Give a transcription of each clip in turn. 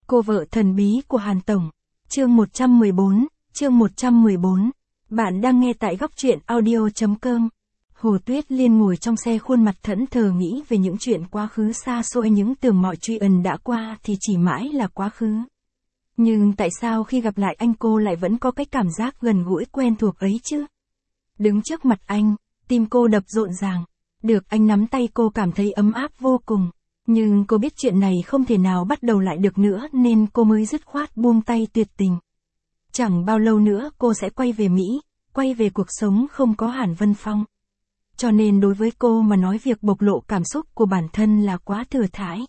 Cô vợ thần bí của Hàn Tổng. Chương 114. Bạn đang nghe tại góc truyện audio.com. Hồ Tuyết Liên ngồi trong xe khuôn mặt thẫn thờ nghĩ về những chuyện quá khứ xa xôi, những tưởng mọi chuyện đã qua thì chỉ mãi là quá khứ. Nhưng tại sao khi gặp lại anh cô lại vẫn có cái cảm giác gần gũi quen thuộc ấy chứ? Đứng trước mặt anh, tim cô đập rộn ràng. Được anh nắm tay cô cảm thấy ấm áp vô cùng. Nhưng cô biết chuyện này không thể nào bắt đầu lại được nữa nên cô mới dứt khoát buông tay tuyệt tình. Chẳng bao lâu nữa cô sẽ quay về Mỹ, quay về cuộc sống không có Hàn Vân Phong. Cho nên đối với cô mà nói việc bộc lộ cảm xúc của bản thân là quá thừa thãi.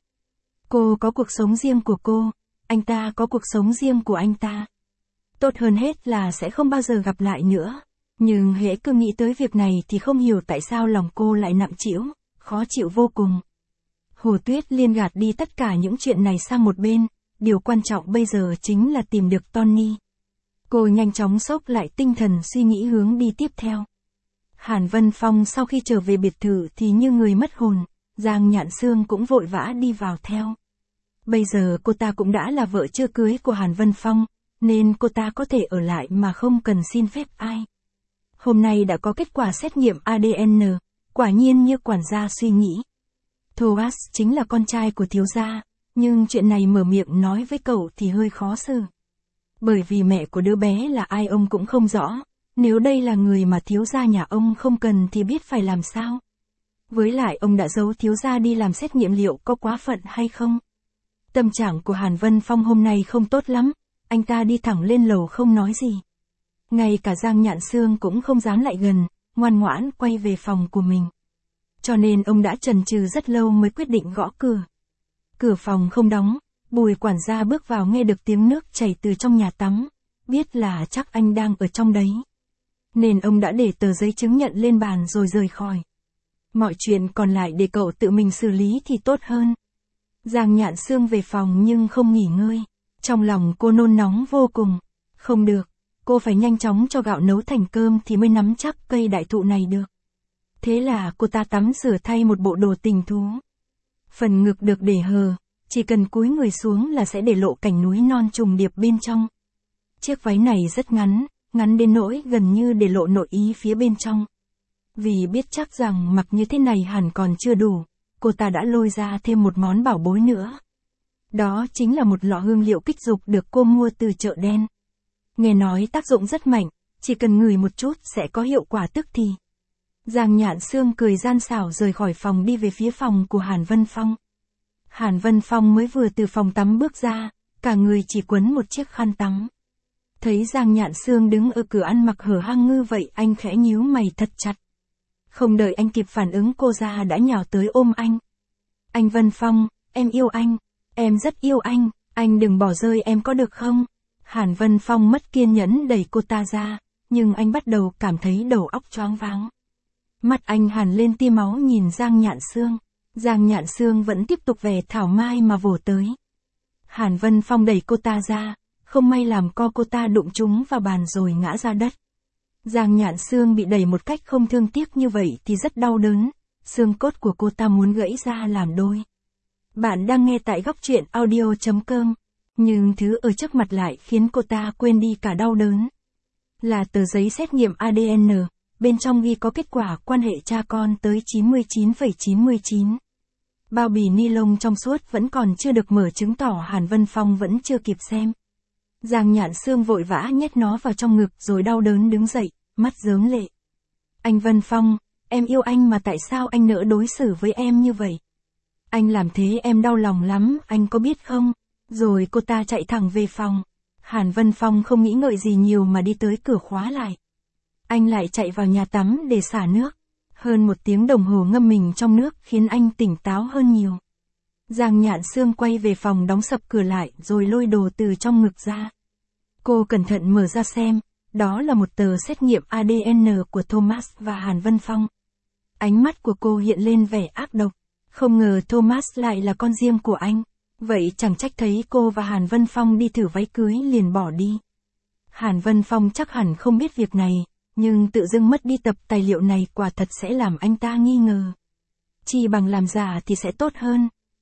Cô có cuộc sống riêng của cô, anh ta có cuộc sống riêng của anh ta. Tốt hơn hết là sẽ không bao giờ gặp lại nữa. Nhưng hễ cứ nghĩ tới việc này thì không hiểu tại sao lòng cô lại nặng trĩu, khó chịu vô cùng. Hồ Tuyết Liên gạt đi tất cả những chuyện này sang một bên, điều quan trọng bây giờ chính là tìm được Tony. Cô nhanh chóng xốc lại tinh thần suy nghĩ hướng đi tiếp theo. Hàn Vân Phong sau khi trở về biệt thự thì như người mất hồn, Giang Nhạn Sương cũng vội vã đi vào theo. Bây giờ cô ta cũng đã là vợ chưa cưới của Hàn Vân Phong, nên cô ta có thể ở lại mà không cần xin phép ai. Hôm nay đã có kết quả xét nghiệm ADN, quả nhiên như quản gia suy nghĩ. Thomas chính là con trai của thiếu gia, nhưng chuyện này mở miệng nói với cậu thì hơi khó xử. Bởi vì mẹ của đứa bé là ai ông cũng không rõ, nếu đây là người mà thiếu gia nhà ông không cần thì biết phải làm sao. Với lại ông đã giấu thiếu gia đi làm xét nghiệm liệu có quá phận hay không? Tâm trạng của Hàn Vân Phong hôm nay không tốt lắm, anh ta đi thẳng lên lầu không nói gì. Ngay cả Giang Nhạn Sương cũng không dám lại gần, ngoan ngoãn quay về phòng của mình. Cho nên ông đã chần chừ rất lâu mới quyết định gõ cửa. Cửa phòng không đóng, Bùi quản gia bước vào nghe được tiếng nước chảy từ trong nhà tắm, biết là chắc anh đang ở trong đấy. Nên ông đã để tờ giấy chứng nhận lên bàn rồi rời khỏi. Mọi chuyện còn lại để cậu tự mình xử lý thì tốt hơn. Giang Nhạn Sương về phòng nhưng không nghỉ ngơi. Trong lòng cô nôn nóng vô cùng. Không được, cô phải nhanh chóng cho gạo nấu thành cơm thì mới nắm chắc cây đại thụ này được. Thế là cô ta tắm rửa thay một bộ đồ tình thú. Phần ngực được để hờ, chỉ cần cúi người xuống là sẽ để lộ cảnh núi non trùng điệp bên trong. Chiếc váy này rất ngắn, ngắn đến nỗi gần như để lộ nội y phía bên trong. Vì biết chắc rằng mặc như thế này hẳn còn chưa đủ, cô ta đã lôi ra thêm một món bảo bối nữa. Đó chính là một lọ hương liệu kích dục được cô mua từ chợ đen. Nghe nói tác dụng rất mạnh, chỉ cần ngửi một chút sẽ có hiệu quả tức thì. Giang Nhạn Sương cười gian xảo rời khỏi phòng đi về phía phòng của Hàn Vân Phong. Hàn Vân Phong mới vừa từ phòng tắm bước ra, cả người chỉ quấn một chiếc khăn tắm. Thấy Giang Nhạn Sương đứng ở cửa ăn mặc hở hang ngư vậy anh khẽ nhíu mày thật chặt. Không đợi anh kịp phản ứng cô ra đã nhào tới ôm anh. Anh Vân Phong, em yêu anh, em rất yêu anh đừng bỏ rơi em có được không? Hàn Vân Phong mất kiên nhẫn đẩy cô ta ra, nhưng anh bắt đầu cảm thấy đầu óc choáng váng. Mắt anh hằn lên tia máu nhìn Giang Nhạn Sương. Giang Nhạn Sương vẫn tiếp tục vẻ thảo mai mà vồ tới. Hàn Vân Phong đẩy cô ta ra, không may làm cô ta đụng trúng vào bàn rồi ngã ra đất. Giang Nhạn Sương bị đẩy một cách không thương tiếc như vậy thì rất đau đớn, xương cốt của cô ta muốn gãy ra làm đôi. Bạn đang nghe tại góc truyện audio.com, nhưng thứ ở trước mặt lại khiến cô ta quên đi cả đau đớn. Là tờ giấy xét nghiệm ADN. Bên trong ghi có kết quả quan hệ cha con tới 99,99. Bao bì ni lông trong suốt vẫn còn chưa được mở chứng tỏ Hàn Vân Phong vẫn chưa kịp xem. Giang Nhạn Sương vội vã nhét nó vào trong ngực rồi đau đớn đứng dậy, mắt rớm lệ. Anh Vân Phong, em yêu anh mà tại sao anh nỡ đối xử với em như vậy? Anh làm thế em đau lòng lắm, anh có biết không? Rồi cô ta chạy thẳng về phòng. Hàn Vân Phong không nghĩ ngợi gì nhiều mà đi tới cửa khóa lại. Anh lại chạy vào nhà tắm để xả nước. Hơn 1 tiếng đồng hồ ngâm mình trong nước khiến anh tỉnh táo hơn nhiều. Giang Nhạn Sương quay về phòng đóng sập cửa lại rồi lôi đồ từ trong ngực ra. Cô cẩn thận mở ra xem, đó là một tờ xét nghiệm ADN của Thomas và Hàn Vân Phong. Ánh mắt của cô hiện lên vẻ ác độc. Không ngờ Thomas lại là con riêng của anh. Vậy chẳng trách thấy cô và Hàn Vân Phong đi thử váy cưới liền bỏ đi. Hàn Vân Phong chắc hẳn không biết việc này. Nhưng tự dưng mất đi tập tài liệu này quả thật sẽ làm anh ta nghi ngờ. Chi bằng làm giả thì sẽ tốt hơn.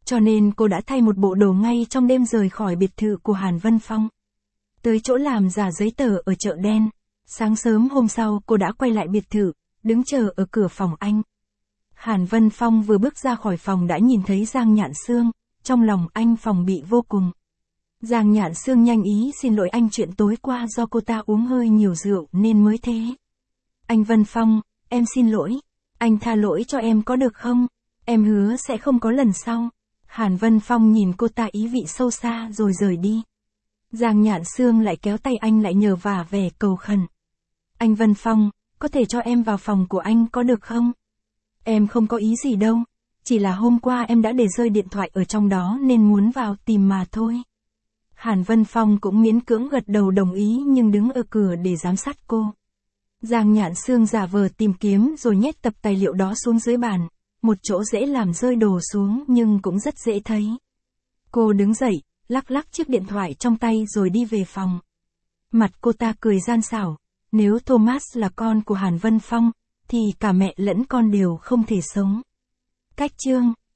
Cho nên cô đã thay một bộ đồ ngay trong đêm rời khỏi biệt thự của Hàn Vân Phong. Tới chỗ làm giả giấy tờ ở chợ đen. Sáng sớm hôm sau cô đã quay lại biệt thự, đứng chờ ở cửa phòng anh. Hàn Vân Phong vừa bước ra khỏi phòng đã nhìn thấy Giang Nhạn Sương, trong lòng anh phòng bị vô cùng. Giang Nhạn Sương nhanh ý xin lỗi anh chuyện tối qua do cô ta uống hơi nhiều rượu nên mới thế. Anh Vân Phong, em xin lỗi. Anh tha lỗi cho em có được không? Em hứa sẽ không có lần sau. Hàn Vân Phong nhìn cô ta ý vị sâu xa rồi rời đi. Giang Nhạn Sương lại kéo tay anh lại nhờ vả vẻ cầu khẩn. Anh Vân Phong, có thể cho em vào phòng của anh có được không? Em không có ý gì đâu. Chỉ là hôm qua em đã để rơi điện thoại ở trong đó nên muốn vào tìm mà thôi. Hàn Vân Phong cũng miễn cưỡng gật đầu đồng ý nhưng đứng ở cửa để giám sát cô. Giang Nhạn Sương giả vờ tìm kiếm rồi nhét tập tài liệu đó xuống dưới bàn, một chỗ dễ làm rơi đồ xuống nhưng cũng rất dễ thấy. Cô đứng dậy, lắc lắc chiếc điện thoại trong tay rồi đi về phòng. Mặt cô ta cười gian xảo, nếu Thomas là con của Hàn Vân Phong, thì cả mẹ lẫn con đều không thể sống. Cách chương